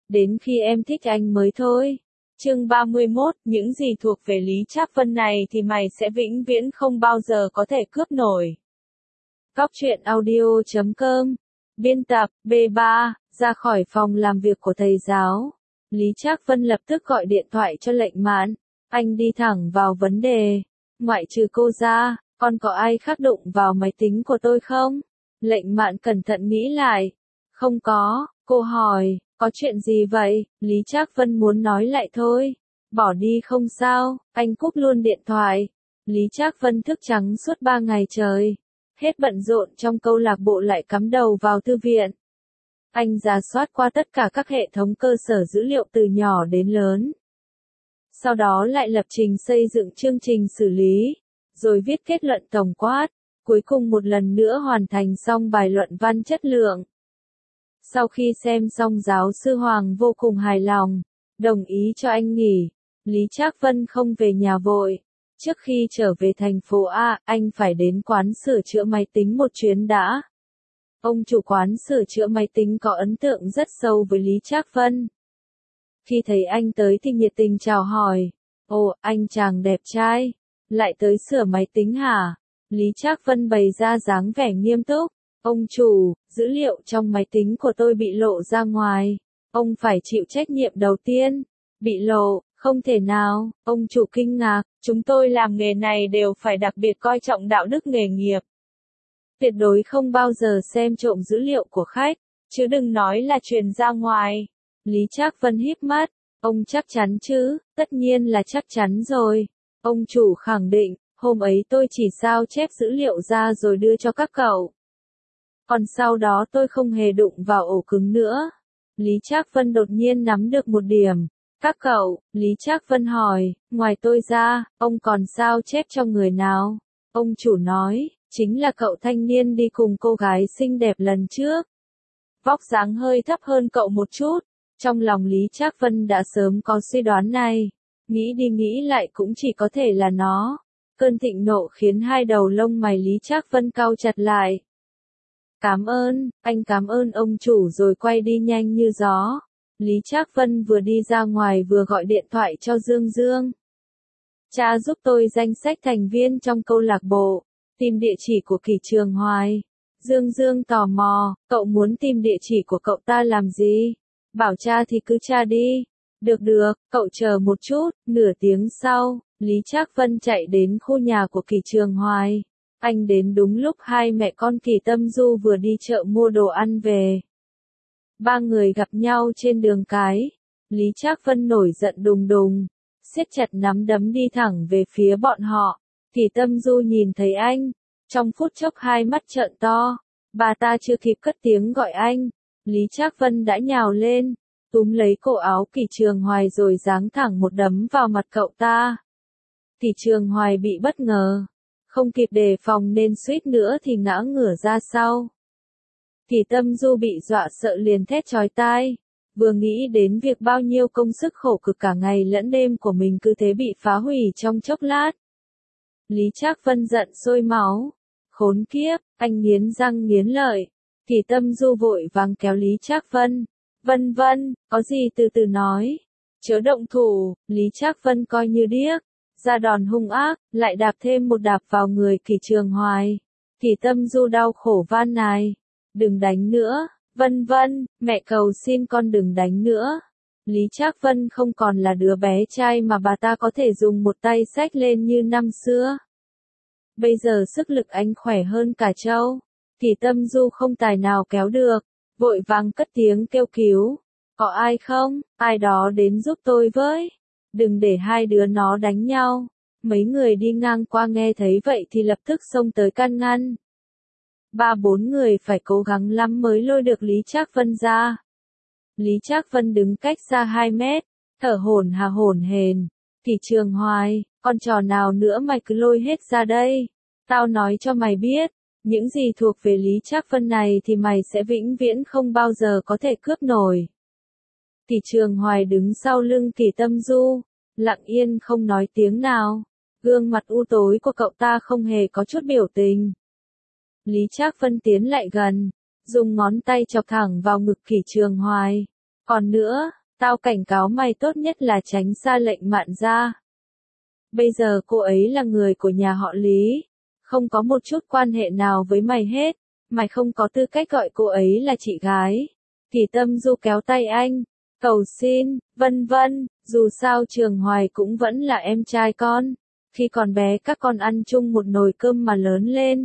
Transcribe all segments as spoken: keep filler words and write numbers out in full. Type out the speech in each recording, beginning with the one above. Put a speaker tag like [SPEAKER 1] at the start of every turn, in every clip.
[SPEAKER 1] đến khi em thích anh mới thôi. Chương ba mươi mốt, những gì thuộc về Lý Trác Vân này thì mày sẽ vĩnh viễn không bao giờ có thể cướp nổi. Cóc truyện audio chấm com. Biên tập, B ba, ra khỏi phòng làm việc của thầy giáo. Lý Trác Vân lập tức gọi điện thoại cho Lệnh Mạn. Anh đi thẳng vào vấn đề. Ngoại trừ cô ra, còn có ai khác đụng vào máy tính của tôi không? Lệnh Mạn cẩn thận nghĩ lại. Không có, cô hỏi, có chuyện gì vậy? Lý Trác Vân muốn nói lại thôi. Bỏ đi không sao, anh cúp luôn điện thoại. Lý Trác Vân thức trắng suốt ba ngày trời. Hết bận rộn trong câu lạc bộ lại cắm đầu vào thư viện. Anh rà soát qua tất cả các hệ thống cơ sở dữ liệu từ nhỏ đến lớn. Sau đó lại lập trình xây dựng chương trình xử lý, rồi viết kết luận tổng quát, cuối cùng một lần nữa hoàn thành xong bài luận văn chất lượng. Sau khi xem xong giáo sư Hoàng vô cùng hài lòng, đồng ý cho anh nghỉ. Lý Trác Vân không về nhà vội. Trước khi trở về thành phố A, anh phải đến quán sửa chữa máy tính một chuyến đã. Ông chủ quán sửa chữa máy tính có ấn tượng rất sâu với Lý Trác Vân. Khi thấy anh tới thì nhiệt tình chào hỏi. Ồ, anh chàng đẹp trai, lại tới sửa máy tính hả? Lý Trác Vân bày ra dáng vẻ nghiêm túc. Ông chủ, dữ liệu trong máy tính của tôi bị lộ ra ngoài. Ông phải chịu trách nhiệm đầu tiên. Bị lộ, không thể nào, ông chủ kinh ngạc. Chúng tôi làm nghề này đều phải đặc biệt coi trọng đạo đức nghề nghiệp. Tuyệt đối không bao giờ xem trộm dữ liệu của khách, chứ đừng nói là truyền ra ngoài. Lý Trác Vân híp mắt. Ông chắc chắn chứ? Tất nhiên là chắc chắn rồi. Ông chủ khẳng định, hôm ấy tôi chỉ sao chép dữ liệu ra rồi đưa cho các cậu. Còn sau đó tôi không hề đụng vào ổ cứng nữa. Lý Trác Vân đột nhiên nắm được một điểm. Các cậu, Lý Trác Vân hỏi, ngoài tôi ra, ông còn sao chép cho người nào? Ông chủ nói, chính là cậu thanh niên đi cùng cô gái xinh đẹp lần trước. Vóc dáng hơi thấp hơn cậu một chút. Trong lòng Lý Trác Vân đã sớm có suy đoán này. Nghĩ đi nghĩ lại cũng chỉ có thể là nó. Cơn thịnh nộ khiến hai đầu lông mày Lý Trác Vân cau chặt lại. Cảm ơn, anh cảm ơn ông chủ rồi quay đi nhanh như gió. Lý Trác Vân vừa đi ra ngoài vừa gọi điện thoại cho Dương Dương. Cha giúp tôi danh sách thành viên trong câu lạc bộ, tìm địa chỉ của Kỷ Trường Hoài. Dương Dương tò mò, cậu muốn tìm địa chỉ của cậu ta làm gì? Bảo cha thì cứ tra đi. Được được, cậu chờ một chút. Nửa tiếng sau, Lý Trác Vân chạy đến khu nhà của Kỷ Trường Hoài. Anh đến đúng lúc hai mẹ con Kỷ Tâm Du vừa đi chợ mua đồ ăn về. Ba người gặp nhau trên đường cái. Lý Trác Vân nổi giận đùng đùng, siết chặt nắm đấm đi thẳng về phía bọn họ. Kỷ Tâm Du nhìn thấy anh, trong phút chốc hai mắt trợn to. Bà ta chưa kịp cất tiếng gọi anh, Lý Trác Vân đã nhào lên, túm lấy cổ áo Kỷ Trường Hoài rồi giáng thẳng một đấm vào mặt cậu ta. Kỷ Trường Hoài bị bất ngờ, không kịp đề phòng nên suýt nữa thì ngã ngửa ra sau. Kỷ Tâm Du bị dọa sợ liền thét chói tai, vừa nghĩ đến việc bao nhiêu công sức khổ cực cả ngày lẫn đêm của mình cứ thế bị phá hủy trong chốc lát. Lý Trác Vân giận sôi máu. Khốn kiếp, anh nghiến răng nghiến lợi. Kỷ Tâm Du vội vàng kéo Lý Trác Vân. Vân Vân, có gì từ từ nói. Chớ động thủ. Lý Trác Vân coi như điếc, ra đòn hung ác, lại đạp thêm một đạp vào người Kỷ Trường Hoài. Kỷ Tâm Du đau khổ van nài. Đừng đánh nữa, Vân Vân, mẹ cầu xin con đừng đánh nữa. Lý Trác Vân không còn là đứa bé trai mà bà ta có thể dùng một tay xách lên như năm xưa. Bây giờ sức lực anh khỏe hơn cả trâu. Kỷ Tâm Du không tài nào kéo được, vội vàng cất tiếng kêu cứu. Có ai không? Ai đó đến giúp tôi với. Đừng để hai đứa nó đánh nhau. Mấy người đi ngang qua nghe thấy vậy thì lập tức xông tới can ngăn. Ba bốn người phải cố gắng lắm mới lôi được Lý Trác Vân ra. Lý Trác Vân đứng cách xa hai mét, thở hổn hà hổn hển. Kỷ Trường Hoài, con trò nào nữa mày cứ lôi hết ra đây. Tao nói cho mày biết, những gì thuộc về Lý Trác Vân này thì mày sẽ vĩnh viễn không bao giờ có thể cướp nổi. Kỷ Trường Hoài đứng sau lưng Kỷ Tâm Du, lặng yên không nói tiếng nào. Gương mặt u tối của cậu ta không hề có chút biểu tình. Lý Trác Vân tiến lại gần, dùng ngón tay chọc thẳng vào ngực Kỷ Trường Hoài. Còn nữa, Tao cảnh cáo mày tốt nhất là tránh xa lệnh mạn ra. Bây giờ cô ấy là người của nhà họ Lý, không có một chút quan hệ nào với mày hết, mày không có tư cách gọi cô ấy là chị gái. Kỳ Tâm Du kéo tay anh, cầu xin, vân vân, dù sao Trường Hoài cũng vẫn là em trai con, khi còn bé các con ăn chung một nồi cơm mà lớn lên.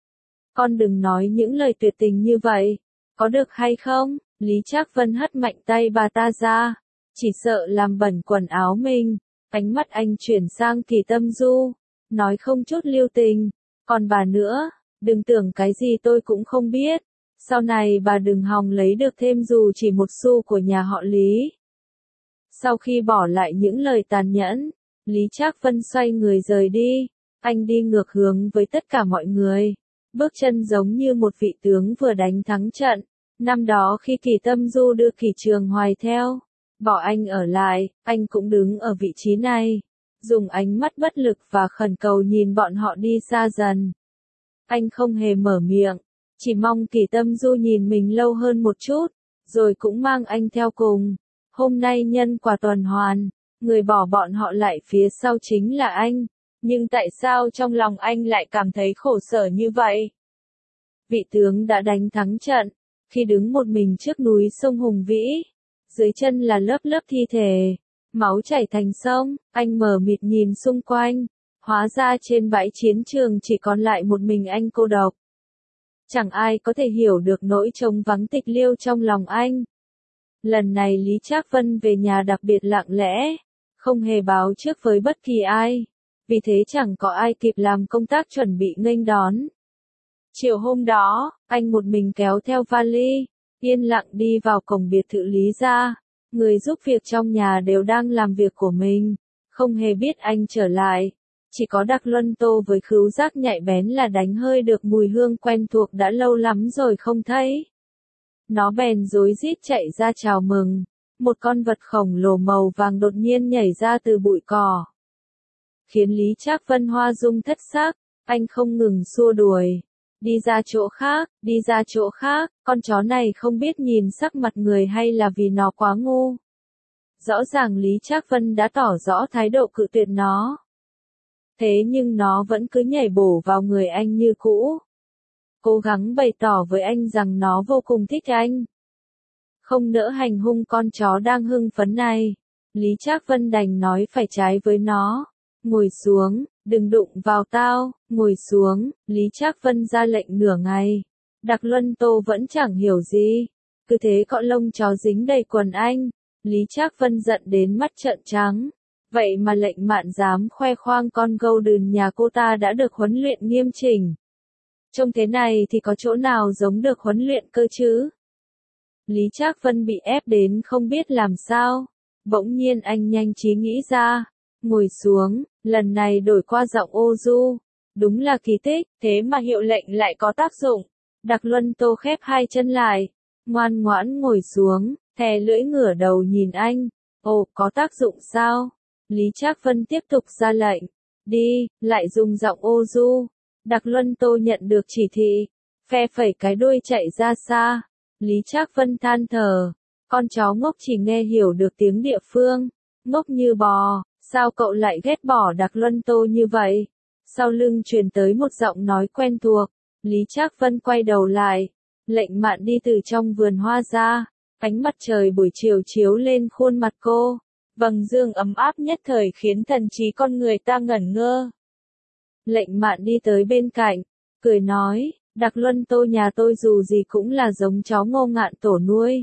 [SPEAKER 1] Con đừng nói những lời tuyệt tình như vậy, có được hay không? Lý Trác Vân hất mạnh tay bà ta ra, chỉ sợ làm bẩn quần áo mình. Ánh mắt anh chuyển sang Kỳ Tâm Du, nói không chút lưu tình, còn bà nữa, đừng tưởng cái gì tôi cũng không biết, sau này bà đừng hòng lấy được thêm dù chỉ một xu của nhà họ Lý. Sau khi bỏ lại những lời tàn nhẫn, Lý Trác Vân xoay người rời đi, anh đi ngược hướng với tất cả mọi người, bước chân giống như một vị tướng vừa đánh thắng trận. Năm đó khi Kỳ Tâm Du đưa Kỳ Trường Hoài theo, bỏ anh ở lại, anh cũng đứng ở vị trí này, dùng ánh mắt bất lực và khẩn cầu nhìn bọn họ đi xa dần. Anh không hề mở miệng, chỉ mong Kỳ Tâm Du nhìn mình lâu hơn một chút, rồi cũng mang anh theo cùng. Hôm nay nhân quả tuần hoàn, người bỏ bọn họ lại phía sau chính là anh, nhưng tại sao trong lòng anh lại cảm thấy khổ sở như vậy? Vị tướng đã đánh thắng trận, khi đứng một mình trước núi sông hùng vĩ, dưới chân là lớp lớp thi thể, máu chảy thành sông, anh mờ mịt nhìn xung quanh, hóa ra trên bãi chiến trường chỉ còn lại một mình anh cô độc. Chẳng ai có thể hiểu được nỗi trống vắng tịch liêu trong lòng anh. Lần này Lý Trác Vân về nhà đặc biệt lặng lẽ, không hề báo trước với bất kỳ ai, vì thế chẳng có ai kịp làm công tác chuẩn bị nghênh đón. Chiều hôm đó, anh một mình kéo theo vali, yên lặng đi vào cổng biệt thự Lý gia. Người giúp việc trong nhà đều đang làm việc của mình, không hề biết anh trở lại. Chỉ có Đặc Luân Tô với khứu giác nhạy bén là đánh hơi được mùi hương quen thuộc đã lâu lắm rồi không thấy. Nó bèn rối rít chạy ra chào mừng. Một con vật khổng lồ màu vàng đột nhiên nhảy ra từ bụi cỏ, khiến Lý Trác Vân hoa dung thất sắc. Anh không ngừng xua đuổi. Đi ra chỗ khác, đi ra chỗ khác, con chó này không biết nhìn sắc mặt người hay là vì nó quá ngu. Rõ ràng Lý Trác Vân đã tỏ rõ thái độ cự tuyệt nó. Thế nhưng nó vẫn cứ nhảy bổ vào người anh như cũ. Cố gắng bày tỏ với anh rằng nó vô cùng thích anh. Không nỡ hành hung con chó đang hưng phấn này, Lý Trác Vân đành nói phải trái với nó. Ngồi xuống, đừng đụng vào tao, ngồi xuống, Lý Trác Vân ra lệnh nửa ngày. Đặc Luân Tô vẫn chẳng hiểu gì, cứ thế cọ lông chó dính đầy quần anh. Lý Trác Vân giận đến mắt trợn trắng. Vậy mà lệnh mạn dám khoe khoang con Golden nhà cô ta đã được huấn luyện nghiêm chỉnh. Trông thế này thì có chỗ nào giống được huấn luyện cơ chứ? Lý Trác Vân bị ép đến không biết làm sao. Bỗng nhiên anh nhanh trí nghĩ ra. Ngồi xuống, lần này đổi qua giọng ô du. Đúng là kỳ tích, thế mà hiệu lệnh lại có tác dụng. Đặc Luân Tô khép hai chân lại, ngoan ngoãn ngồi xuống, thè lưỡi ngửa đầu nhìn anh. Ồ, có tác dụng sao? Lý Trác Vân tiếp tục ra lệnh. Đi, lại dùng giọng ô du. Đặc Luân Tô nhận được chỉ thị, phe phẩy cái đuôi chạy ra xa. Lý Trác Vân than thở. Con chó ngốc chỉ nghe hiểu được tiếng địa phương. Ngốc như bò, sao cậu lại ghét bỏ Đặc Luân Tô như vậy? Sau lưng truyền tới một giọng nói quen thuộc. Lý Trác Vân quay đầu lại. Lệnh Mạn đi từ trong vườn hoa ra. Ánh mặt trời buổi chiều chiếu lên khuôn mặt cô. Vầng dương ấm áp nhất thời khiến thần trí con người ta ngẩn ngơ. Lệnh Mạn đi tới bên cạnh, cười nói, Đặc Luân Tô nhà tôi dù gì cũng là giống chó Ngô Ngạn Tổ nuôi.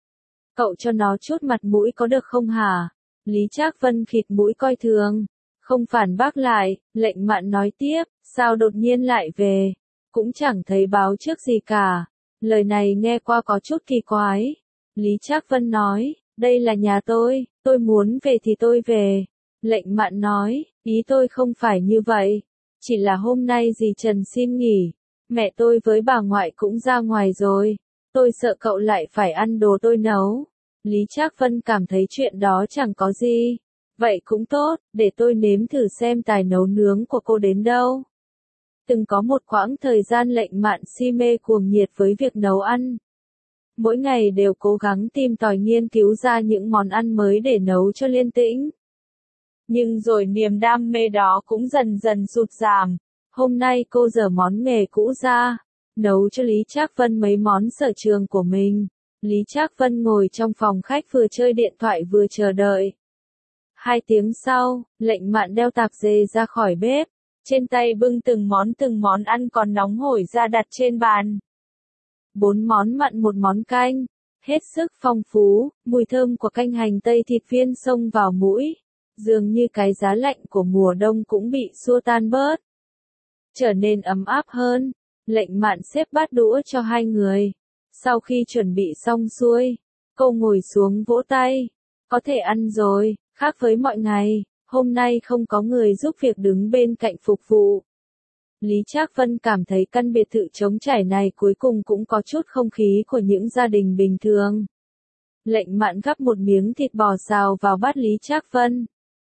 [SPEAKER 1] Cậu cho nó chút mặt mũi có được không hả? Lý Trác Vân khịt mũi coi thường, không phản bác lại. Lệnh Mạn nói tiếp, sao đột nhiên lại về? Cũng chẳng thấy báo trước gì cả. Lời này nghe qua có chút kỳ quái. Lý Trác Vân nói, đây là nhà tôi, tôi muốn về thì tôi về. Lệnh Mạn nói, ý tôi không phải như vậy. Chỉ là hôm nay dì Trần xin nghỉ, mẹ tôi với bà ngoại cũng ra ngoài rồi. Tôi sợ cậu lại phải ăn đồ tôi nấu. Lý Trác Vân cảm thấy chuyện đó chẳng có gì. Vậy cũng tốt, để tôi nếm thử xem tài nấu nướng của cô đến đâu. Từng có một quãng thời gian Lệnh Mạn si mê cuồng nhiệt với việc nấu ăn. mỗi ngày đều cố gắng tìm tòi nghiên cứu ra những món ăn mới để nấu cho Liên Tĩnh. Nhưng rồi niềm đam mê đó cũng dần dần sụt giảm. Hôm nay cô dở món nghề cũ ra, nấu cho Lý Trác Vân mấy món sở trường của mình. Lý Trác Vân ngồi trong phòng khách vừa chơi điện thoại vừa chờ đợi. Hai tiếng sau, Lệnh Mạn đeo tạp dề ra khỏi bếp, trên tay bưng từng món từng món ăn còn nóng hổi ra đặt trên bàn. Bốn món mặn một món canh, hết sức phong phú, mùi thơm của canh hành tây thịt viên xông vào mũi, dường như cái giá lạnh của mùa đông cũng bị xua tan bớt. Trở nên ấm áp hơn, Lệnh Mạn xếp bát đũa cho hai người. Sau khi chuẩn bị xong xuôi, cô ngồi xuống vỗ tay. Có thể ăn rồi, khác với mọi ngày, hôm nay không có người giúp việc đứng bên cạnh phục vụ. Lý Trác Vân cảm thấy căn biệt thự trống trải này cuối cùng cũng có chút không khí của những gia đình bình thường. Lệnh Mạn gắp một miếng thịt bò xào vào bát Lý Trác Vân.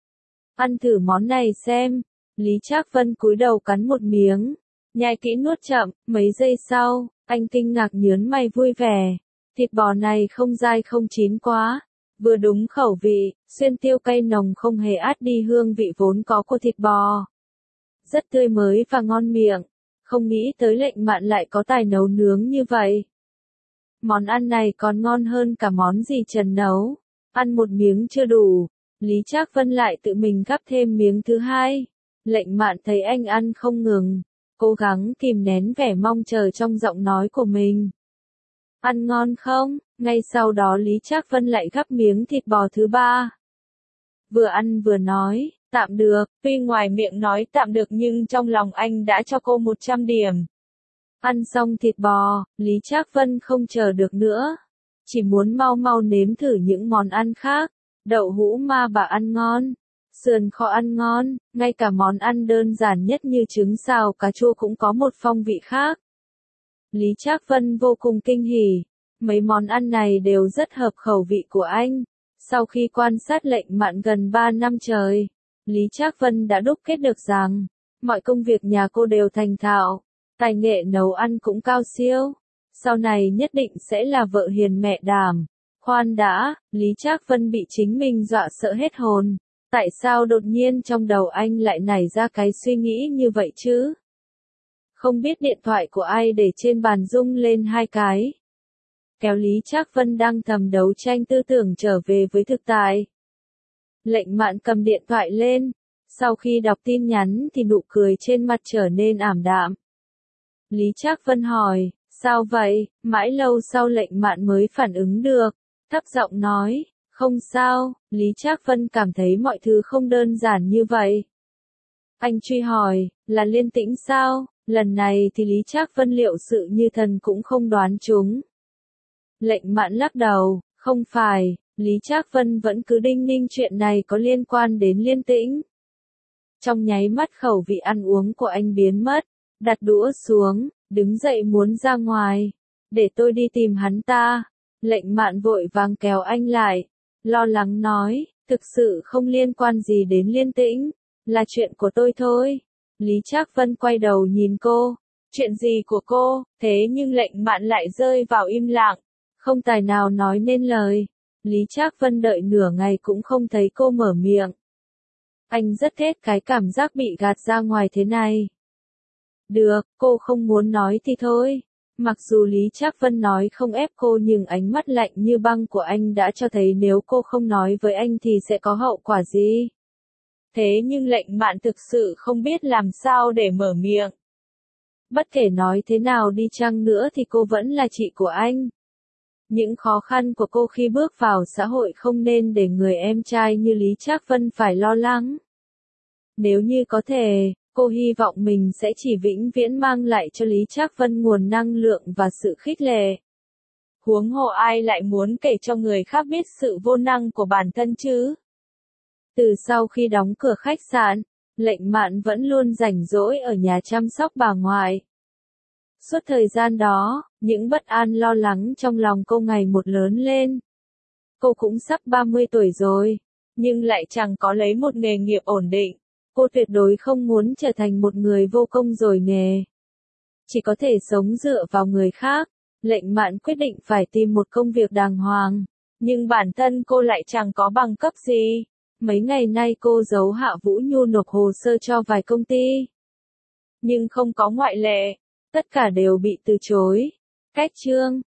[SPEAKER 1] Ăn thử món này xem. Lý Trác Vân cúi đầu cắn một miếng, nhai kỹ nuốt chậm, mấy giây sau, anh kinh ngạc nhướng mày vui vẻ. Thịt bò này không dai không chín quá, vừa đúng khẩu vị, xuyên tiêu cay nồng không hề át đi hương vị vốn có của thịt bò. Rất tươi mới và ngon miệng, không nghĩ tới Lệnh Mạn lại có tài nấu nướng như vậy. Món ăn này còn ngon hơn cả món gì Trần nấu. Ăn một miếng chưa đủ, Lý Trác Vân lại tự mình gắp thêm miếng thứ hai. Lệnh Mạn thấy anh ăn không ngừng, cố gắng kìm nén vẻ mong chờ trong giọng nói của mình. Ăn ngon không? Ngay sau đó Lý Trác Vân lại gắp miếng thịt bò thứ ba. Vừa ăn vừa nói, tạm được, tuy ngoài miệng nói tạm được nhưng trong lòng anh đã cho cô một trăm điểm. Ăn xong thịt bò, Lý Trác Vân không chờ được nữa. Chỉ muốn mau mau nếm thử những món ăn khác. Đậu hũ ma bà ăn ngon, sườn kho ăn ngon, ngay cả món ăn đơn giản nhất như trứng xào cà chua cũng có một phong vị khác. Lý Trác Vân vô cùng kinh hỉ, mấy món ăn này đều rất hợp khẩu vị của anh. Sau khi quan sát Lệnh Mạn gần ba năm trời, Lý Trác Vân đã đúc kết được rằng, mọi công việc nhà cô đều thành thạo, tài nghệ nấu ăn cũng cao siêu. Sau này nhất định sẽ là vợ hiền mẹ đảm. Khoan đã, Lý Trác Vân bị chính mình dọa sợ hết hồn. Tại sao đột nhiên trong đầu anh lại nảy ra cái suy nghĩ như vậy chứ? Không biết điện thoại của ai để trên bàn rung lên hai cái. Kéo Lý Trác Vân đang thầm đấu tranh tư tưởng trở về với thực tại. Lệnh Mạn cầm điện thoại lên. Sau khi đọc tin nhắn thì nụ cười trên mặt trở nên ảm đạm. Lý Trác Vân hỏi, sao vậy? Mãi lâu sau Lệnh Mạn mới phản ứng được. Thấp giọng nói, không sao. Lý Trác Vân cảm thấy mọi thứ không đơn giản như vậy. Anh truy hỏi, là Liên Tĩnh sao? Lần này thì Lý Trác Vân liệu sự như thần cũng không đoán trúng. Lệnh Mạn lắc đầu, không phải. Lý Trác Vân vẫn cứ đinh ninh chuyện này có liên quan đến Liên Tĩnh. Trong nháy mắt khẩu vị ăn uống của anh biến mất, đặt đũa xuống, đứng dậy muốn ra ngoài. Để tôi đi tìm hắn ta. Lệnh Mạn vội vàng kéo anh lại, lo lắng nói, thực sự không liên quan gì đến Liên Tĩnh, là chuyện của tôi thôi. Lý Trác Vân quay đầu nhìn cô, chuyện gì của cô? Thế nhưng Lệnh Mạn lại rơi vào im lặng, không tài nào nói nên lời. Lý Trác Vân đợi nửa ngày cũng không thấy cô mở miệng. Anh rất ghét cái cảm giác bị gạt ra ngoài thế này. Được, cô không muốn nói thì thôi. Mặc dù Lý Trác Vân nói không ép cô nhưng ánh mắt lạnh như băng của anh đã cho thấy nếu cô không nói với anh thì sẽ có hậu quả gì. Thế nhưng Lệnh Mạn thực sự không biết làm sao để mở miệng. Bất kể nói thế nào đi chăng nữa thì cô vẫn là chị của anh. Những khó khăn của cô khi bước vào xã hội không nên để người em trai như Lý Trác Vân phải lo lắng. Nếu như có thể, cô hy vọng mình sẽ chỉ vĩnh viễn mang lại cho Lý Trác Vân nguồn năng lượng và sự khích lệ. Huống hồ ai lại muốn kể cho người khác biết sự vô năng của bản thân chứ? Từ sau khi đóng cửa khách sạn, Lệnh Mạn vẫn luôn rảnh rỗi ở nhà chăm sóc bà ngoại. Suốt thời gian đó, những bất an lo lắng trong lòng cô ngày một lớn lên. Cô cũng sắp ba mươi tuổi rồi, nhưng lại chẳng có lấy một nghề nghiệp ổn định. Cô tuyệt đối không muốn trở thành một người vô công rồi nghề. Chỉ có thể sống dựa vào người khác. Lệnh Mạn quyết định phải tìm một công việc đàng hoàng, nhưng bản thân cô lại chẳng có bằng cấp gì. Mấy ngày nay cô giấu Hạ Vũ Nhu nộp hồ sơ cho vài công ty. Nhưng không có ngoại lệ, tất cả đều bị từ chối. Cách chương